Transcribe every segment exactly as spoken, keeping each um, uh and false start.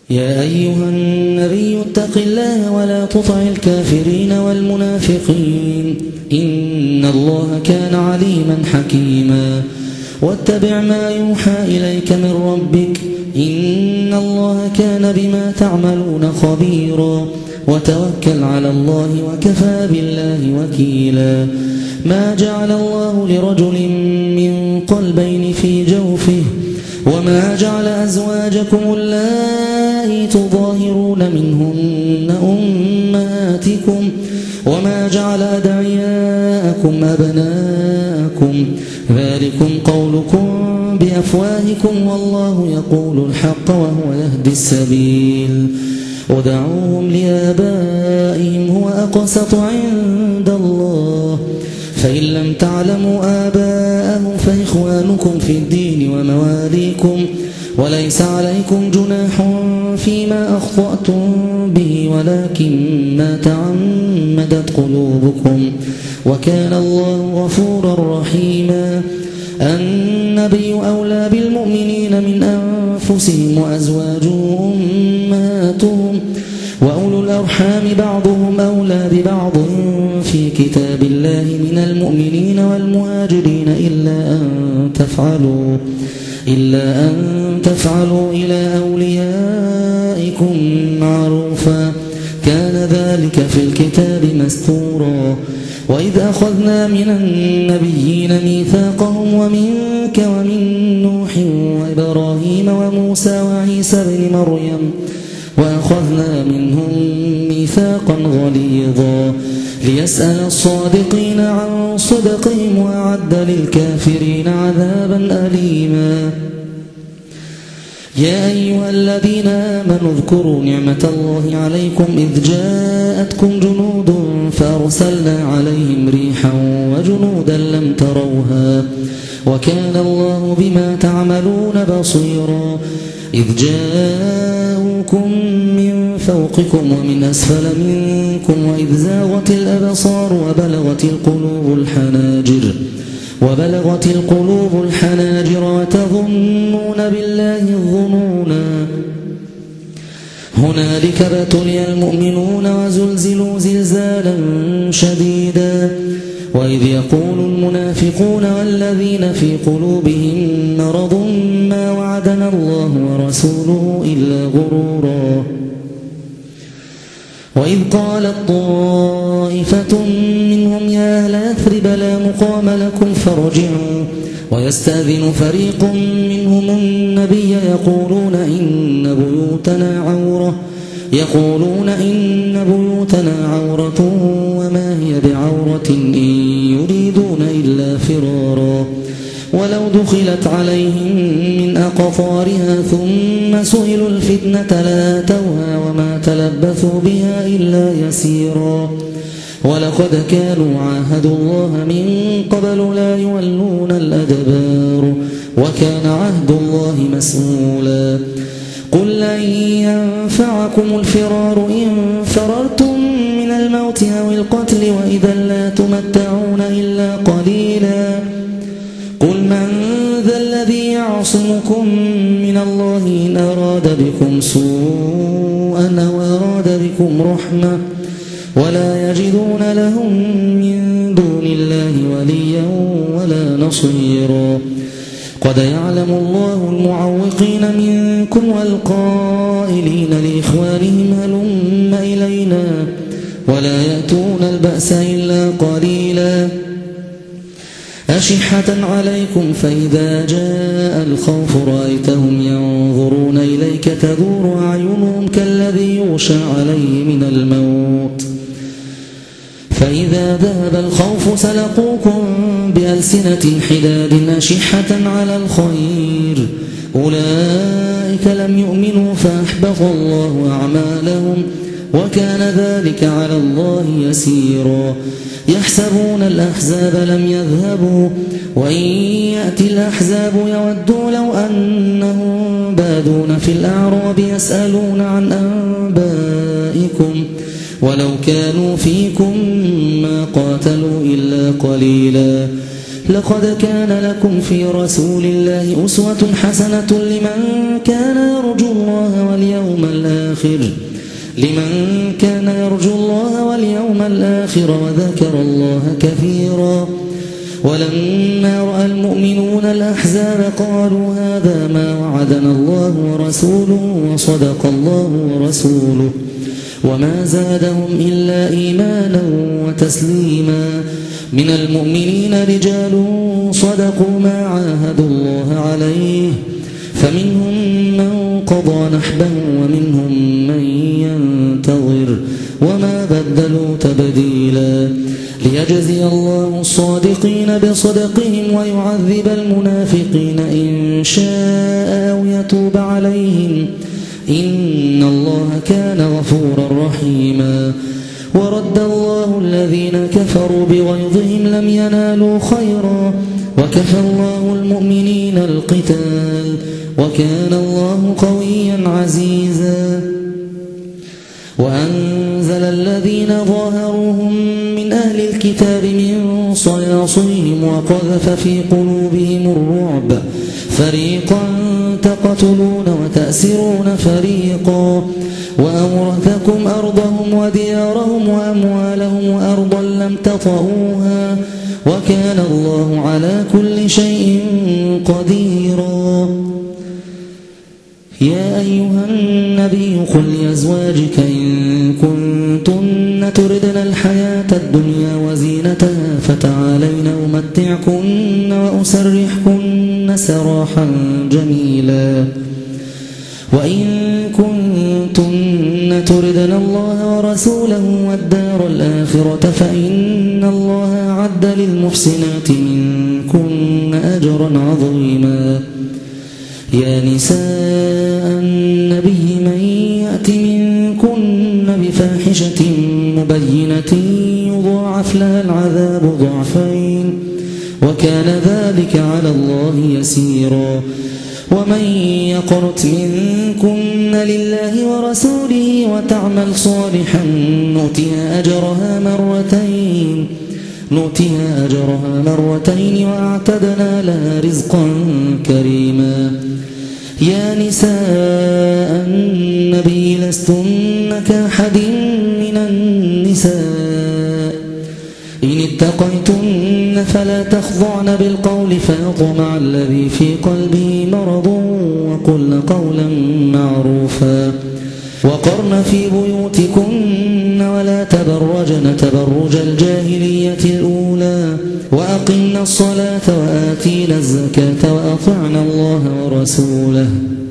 يا أيها النبي اتق الله ولا تطع الكافرين والمنافقين إن الله كان عليما حكيما واتبع ما يوحى إليك من ربك إن الله كان بما تعملون خبيرا وتوكل على الله وكفى بالله وكيلا ما جعل الله لرجل من قلبين في جوفه وما جعل أزواجكم اللائي تظاهرون منهن أمهاتكم وما جعل أدعياءكم أبناءكم ذلكم قولكم بأفواهكم والله يقول الحق وهو يهدي السبيل ودعوهم لآبائهم هو أقسط عند الله فإن لم تعلموا آباءهم فإخوانكم في الدين ومواليكم وليس عليكم جناح فيما أخطأتم به ولكن ما تعمدت قلوبكم وكان الله غفورا رحيما النبي أولى بالمؤمنين من أنفسهم وأزواجهم أمهاتهم وأولو الأرحام بعضهم أولى ببعض في كتاب الله من المؤمنين والمهاجرين إلا أن تفعلوا إلا أن تفعلوا إلى أوليائكم معروفا كان ذلك في الكتاب مستورا وإذ أخذنا من النبيين ميثاقهم ومنك ومن نوح وإبراهيم وموسى وعيسى بن مريم وأخذنا منهم ميثاقا غليظا ليسأل الصادقين عن صدقهم وأعد للكافرين عذابا أليما يا أيها الذين آمنوا اذكروا نعمة الله عليكم إذ جاءتكم جنود فأرسلنا عليهم ريحا وجنودا لم تروها وكان الله بما تعملون بصيرا إذ جاءوكم من فوقكم ومن أسفل منكم وإذ زاغت الأبصار وبلغت القلوب الحناجر وبلغت القلوب الحناجر وتظنون بالله الظنونا هنالك ابتلي المؤمنون وزلزلوا زلزالا شديدا وإذ يقول المنافقون والذين في قلوبهم مرض ما وعدنا الله ورسوله إلا غرورا وإذ قالت طائفة منهم يا أهل يثرب لا مقام لكم فارجعوا ويستأذن فريق منهم النبي يقولون إن بيوتنا عورة يقولون إن بيوتنا عورة وما هي بعورة إن يريدون إلا فرارا ولو دخلت عليهم من أقطارها ثم سئلوا الفتنة لاتوها وما تلبثوا بها إلا يسيرا ولقد كانوا عاهدوا الله من قبل لا يولون الأدبار وكان عهد الله مسؤولا قل لن ينفعكم الفرار إن فررتم من الموت أو القتل وإذا لا تمتعون إلا قليلا قل من ذا الذي يعصمكم من الله إن أراد بكم سوءا أو أراد بكم رحمة ولا يجدون لهم من دون الله وليا ولا نصيرا قد يعلم الله المعوقين منكم والقائلين لإخوانهم هلم إلينا ولا يأتون البأس إلا قليلا أشحة عليكم فإذا جاء الخوف رأيتهم ينظرون إليك تدور أعينهم كالذي يغشى عليه من الموت فإذا ذهب الخوف سلقوكم بألسنة حداد أشحة على الخير أولئك لم يؤمنوا فأحبط الله أعمالهم وكان ذلك على الله يسيرا يحسبون الأحزاب لم يذهبوا وإن يأتي الأحزاب يودوا لو أنهم بادون في الأعراب يسألون عن أنبائكم ولو كانوا فيكم ما قاتلوا إلا قليلا لقد كان لكم في رسول الله أسوة حسنة لمن كان يرجو الله واليوم الآخر لمن كان يرجو الله واليوم الآخر وذكر الله كثيرا. ولما رأى المؤمنون الأحزاب قالوا هذا ما وعدنا الله ورسوله وصدق الله ورسوله وما زادهم إلا إيمانا وتسليما. من المؤمنين رجال صدقوا ما عاهدوا الله عليه فمنهم من قضى نحبه ومنهم من ينتظر وما بدلوا تبديلا. ليجزي الله الصادقين بصدقهم ويعذب المنافقين إن شاء أو يتوب عليهم إن الله كان غفورا رحيما. ورد الله الذين كفروا بغيظهم لم ينالوا خيرا وكفى الله المؤمنين القتال وكان الله قويا عزيزا. وأنزل الذين ظاهروهم من أهل الكتاب من صياصيهم وقذف في قلوبهم الرعب فريقا تقتلون وتأسرون فريقا وأورثكم أرضهم وديارهم وأموالهم وأرضا لم تطئوها وكان الله على كل شيء قديرا. يا أيها النبي قل لأزواجك إن كنتن تردن الحياة الدنيا وزينتها فتعالين أمتعكن وأسرحكن سراحا جميلا. وإن كنتن تردن الله ورسوله والدار الآخرة فإن الله أعد للمحسنات منكن أجرا عظيما. يا نساء النبي من يأت منكن بفاحشة مبينة يضاعف لها العذاب ضعفين وكان ذلك على الله يسيرا. ومن يقنت منكن لله ورسوله وتعمل صالحا نؤتها أجرها مرتين نؤتها أجرها مرتين وأعتدنا لها رزقا كريما. يا نساء النبي لستن كأحد من النساء إن اتقيتن فلا تخضعن بالقول فيطمع الذي في قلبه مرض وقلن قولا معروفا. وقرن في بيوتكن ولا تبرجن تبرج الجاهلية الأولى وأقمنا الصلاة وآتينا الزكاة وأطعنا الله ورسوله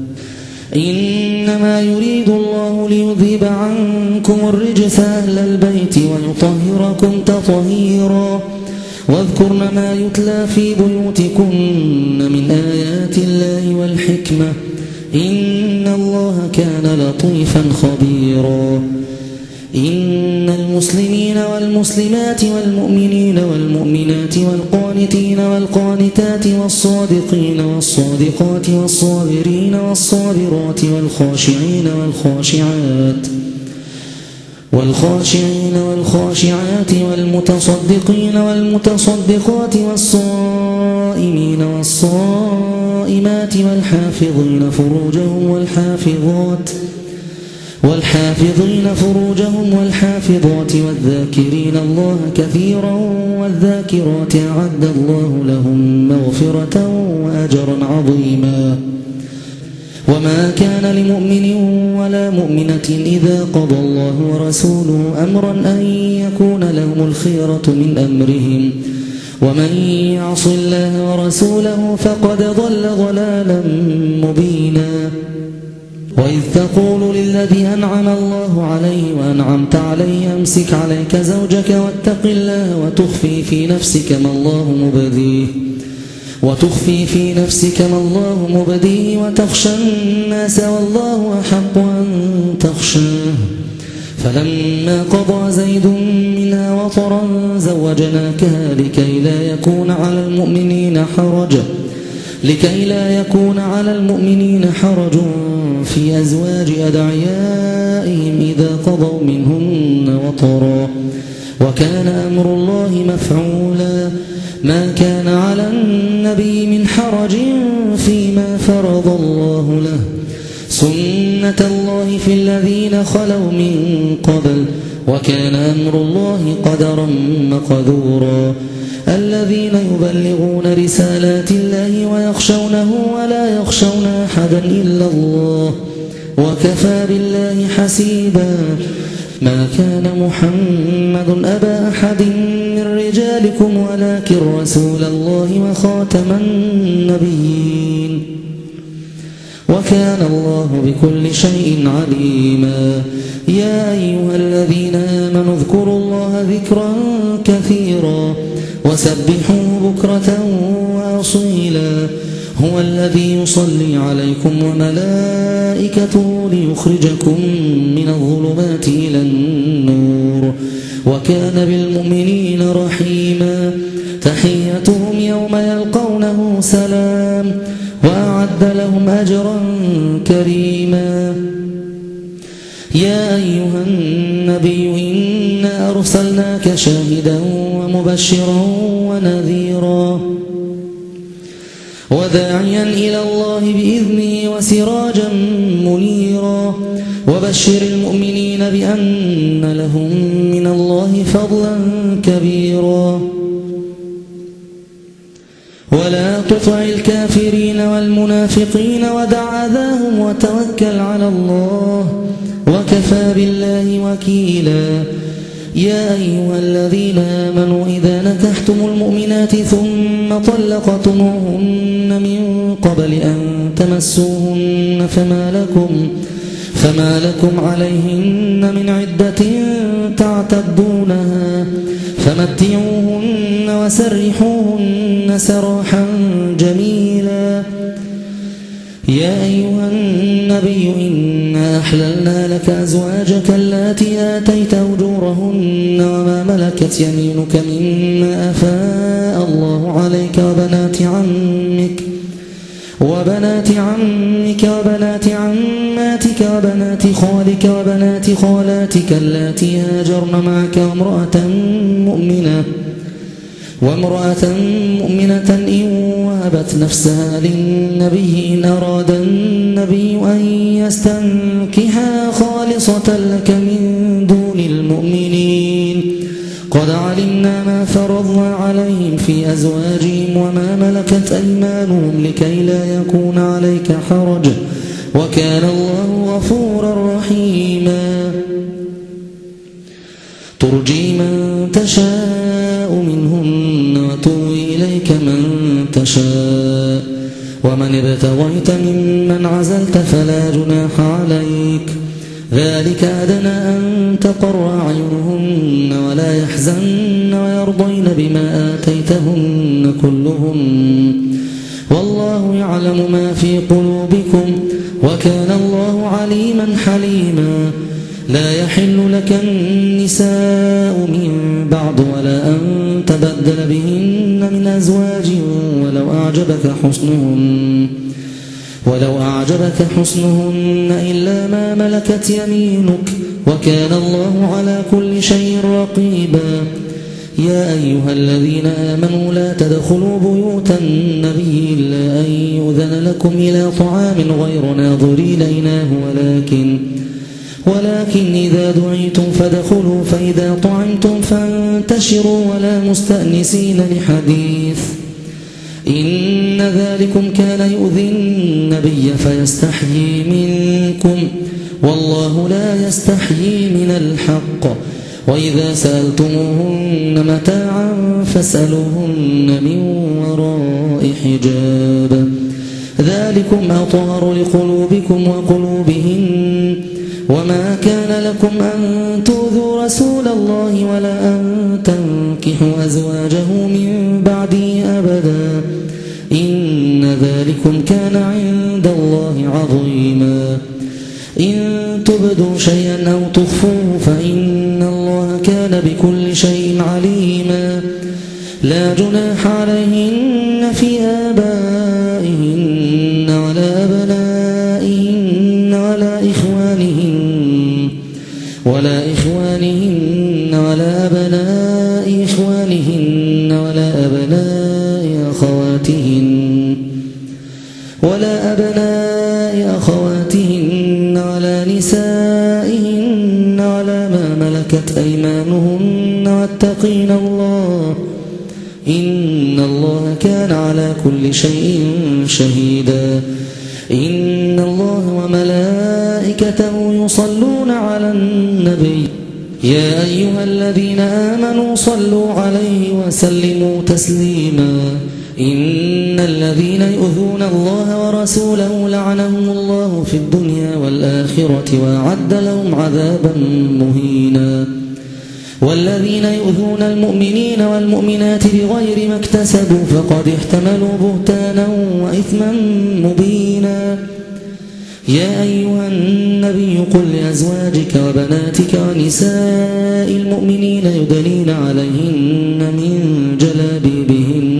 إنما يريد الله ليذهب عنكم الرجس أهل البيت ويطهركم تطهيرا. واذكرن ما يتلى في بيوتكن من آيات الله والحكمة إن الله كان لطيفا خبيرا. إن المسلمين والمسلمات والمؤمنين والمؤمنات والقانتين والقانتات والصادقين والصادقات والصابرين والصابرات والخاشعين والخاشعات والخاشعين والخاشعات والمتصدقين والمتصدقات والصائمين والصائمات والحافظين فروجهم والحافظات والحافظين فروجهم والحافظات والذاكرين الله كثيرا والذاكرات أعد الله لهم مغفرة وأجرا عظيما. وما كان لمؤمن ولا مؤمنة إذا قضى الله ورسوله أمرا أن يكون لهم الخيرة من أمرهم ومن يعص الله ورسوله فقد ضل ضلالا مبينا. وإذ تقول للذي أنعم الله عليه وأنعمت عليه أمسك عليك زوجك واتق الله وتخفي في نفسك ما الله مبديه وتخفي في نفسك ما الله مبديه وتخشى الناس والله أحق أن تخشاه فلما قضى زيد منها وطرا زوجناكها لكي لا يكون على المؤمنين حرج لكي لا يكون على المؤمنين حرج في أزواج أدعيائهم إذا قضوا منهن وطرا وكان أمر الله مفعولا ما كان على النبي من حرج فيما فرض الله له سنة الله في الذين خلوا من قبل وكان أمر الله قدرا مقدورا الذين يبلغون رسالات الله ويخشونه ولا يخشون أحدا إلا الله وكفى بالله حسيبا ما كان محمد أبا أحد من رجالكم ولكن رسول الله وخاتم النبيين وكان الله بكل شيء عليما يا أيها الذين آمنوا اذكروا الله ذكرا كثيرا وسبحوه بكرة وأصيلا هو الذي يصلي عليكم وملائكته ليخرجكم من الظلمات إلى النور وكان بالمؤمنين رحيما تحيتهم يوم يلقونه سلام وأعد لهم أجرا كريما يا أيها النبي إنا أرسلناك شاهدا ومبشرا ونذيرا وداعيا إلى الله بإذنه وسراجا منيرا وبشر المؤمنين بأن لهم من الله فضلا كبيرا ولا تطع الكافرين والمنافقين ودع أذاهم وتوكل على الله وكفى بالله وكيلا يا أيها الذين آمنوا إذا نكحتم المؤمنات ثم طلقتموهن من قبل أن تمسوهن فما لكم فما لكم عليهن من عدة تعتدونها فمتعوهن وسرحوهن سراحا جميلا يا أيها النبي إنا أحللنا لك أزواجك اللاتي آتيت أجورهن وما ملكت يمينك مما أفاء الله عليك وبنات عمك وبنات عمك وبنات عماتك وبنات خالك وبنات خالاتك اللاتي هاجرن معك وامرأة مؤمنة وامرأة مؤمنة إن وهبت نفسها للنبي إن أراد النبي أن يستنكحها خالصة لك من دون المؤمنين قد علمنا ما فرضنا عليهم في أزواجهم وما ملكت أيمانهم لكي لا يكون عليك حرج وكان الله غفورا رحيما ترجي من تشاء منهن وتوي إليك من تشاء ومن ابتغيت ممن عزلت فلا جناح عليك ذلك أدنى أن تقر أعينهن ولا يحزن ويرضين بما آتيتهن كلهن والله يعلم ما في قلوبكم وكان الله عليما حليما لا يحل لك النساء من بعد ولا أن تبدل بهن من أزواج ولو أعجبك حسنهن ولو أعجبك حسنهن إلا ما ملكت يمينك وكان الله على كل شيء رقيبا يا أيها الذين آمنوا لا تدخلوا بيوت النبي إلا أن يؤذن لكم إلى طعام غير ناظرين إناه ولكن ولكن إذا دعيتم فادخلوا فإذا طعمتم فانتشروا ولا مستأنسين لحديث إن ذلكم كان يؤذي النبي فيستحيي منكم والله لا يستحيي من الحق وإذا سألتموهن متاعا فاسألوهن من وراء حجاب ذلكم أطهر لقلوبكم وقلوبهن وما كان لكم أن تؤذوا رسول الله ولا أن تنكحوا أزواجه من بعده أبدا إن ذلكم كان عند الله عظيما إن تبدوا شيئا أو تخفوه فإن الله كان بكل شيء عليما لا جناح عليهن في آبائهن ولا أبنائهن ولا إخوانهن ولا إخوانهن ولا ولا أبناء إخوانهن ولا أبناء أخواتهن ولا أبناء أخواتهن ولا نسائهن ولا ما ملكت أيمانهن واتقين الله إن الله كان على كل شيء شهيدا إن الله وملائكته يصلون على النبي يا أيها الذين آمنوا صلوا عليه وسلموا تسليما إن الذين يؤذون الله ورسوله لعنهم الله في الدنيا والآخرة وأعد لهم عذابا مهينا والذين يؤذون المؤمنين والمؤمنات بغير ما اكتسبوا فقد احتملوا بهتانا وإثما مبينا يا أيها النبي قل لأزواجك وبناتك ونساء المؤمنين يدنين عليهن من جلابيبهن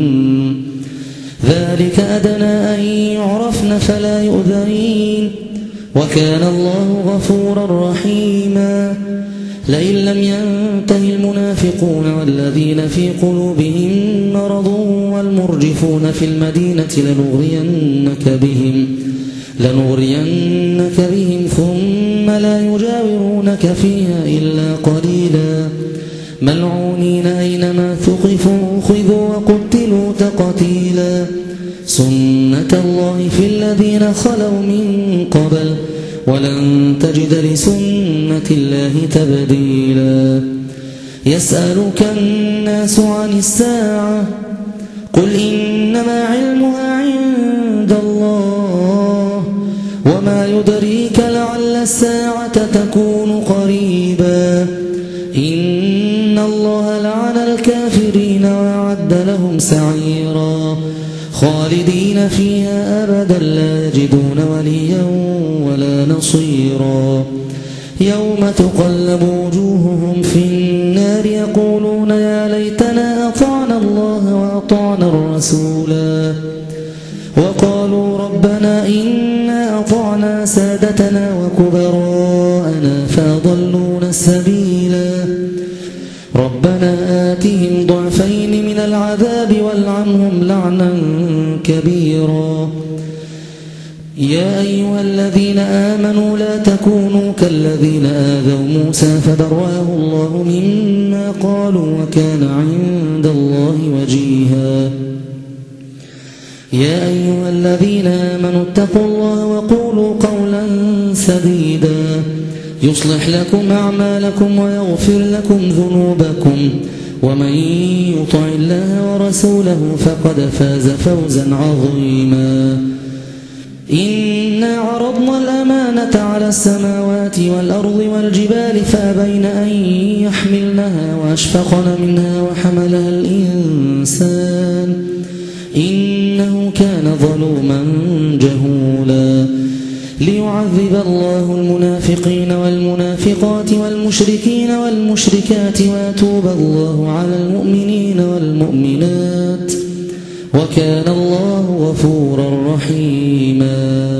ذلك أدنى أن يعرفن فلا يؤذين وكان الله غفورا رحيما لئن لم ينته المنافقون والذين في قلوبهم مرض والمرجفون في المدينة لنغرينك بهم لنغرينك بهم ثم لا يجاورونك فيها إلا قليلا ملعونين أينما ثقفوا أخذوا وقتلوا تقتيلا سنة الله في الذين خلوا من قبل ولن تجد لسنة الله تبديلا يسألك الناس عن الساعة قل إنما علمها عند الله وما يدريك لعل الساعة تكون قريبا إن الله لعن الكافرين وأعد لهم سعيرا خالدين فيها أبدا لا يجدون وليا ولا نصيرا يوم تقلب وجوههم في النار يقولون يا ليتنا أطعنا الله وأطعنا الرسولا وقالوا ربنا إنا أطعنا سادتنا وكبراءنا فأضلونا السبيلا ربنا آتهم ضعفين من العذاب والعنهم لعنا كبيرا يا أيها الذين آمنوا لا تكونوا كالذين آذوا موسى فبرأه الله مما قالوا وكان عند الله وجيها يا أيها الذين آمنوا اتقوا الله وقولوا قولا سديدا يصلح لكم أعمالكم ويغفر لكم ذنوبكم ومن يطع الله ورسوله فقد فاز فوزا عظيما إنا عرضنا الأمانة على السماوات والأرض والجبال فأبين أن يحملنها وأشفقن منها وحملها الإنسان إنه كان ظلوما جهولا ليعذب الله المنافقين والمنافقات والمشركين والمشركات ويتوب الله على المؤمنين والمؤمنات وكان الله غفورا رحيما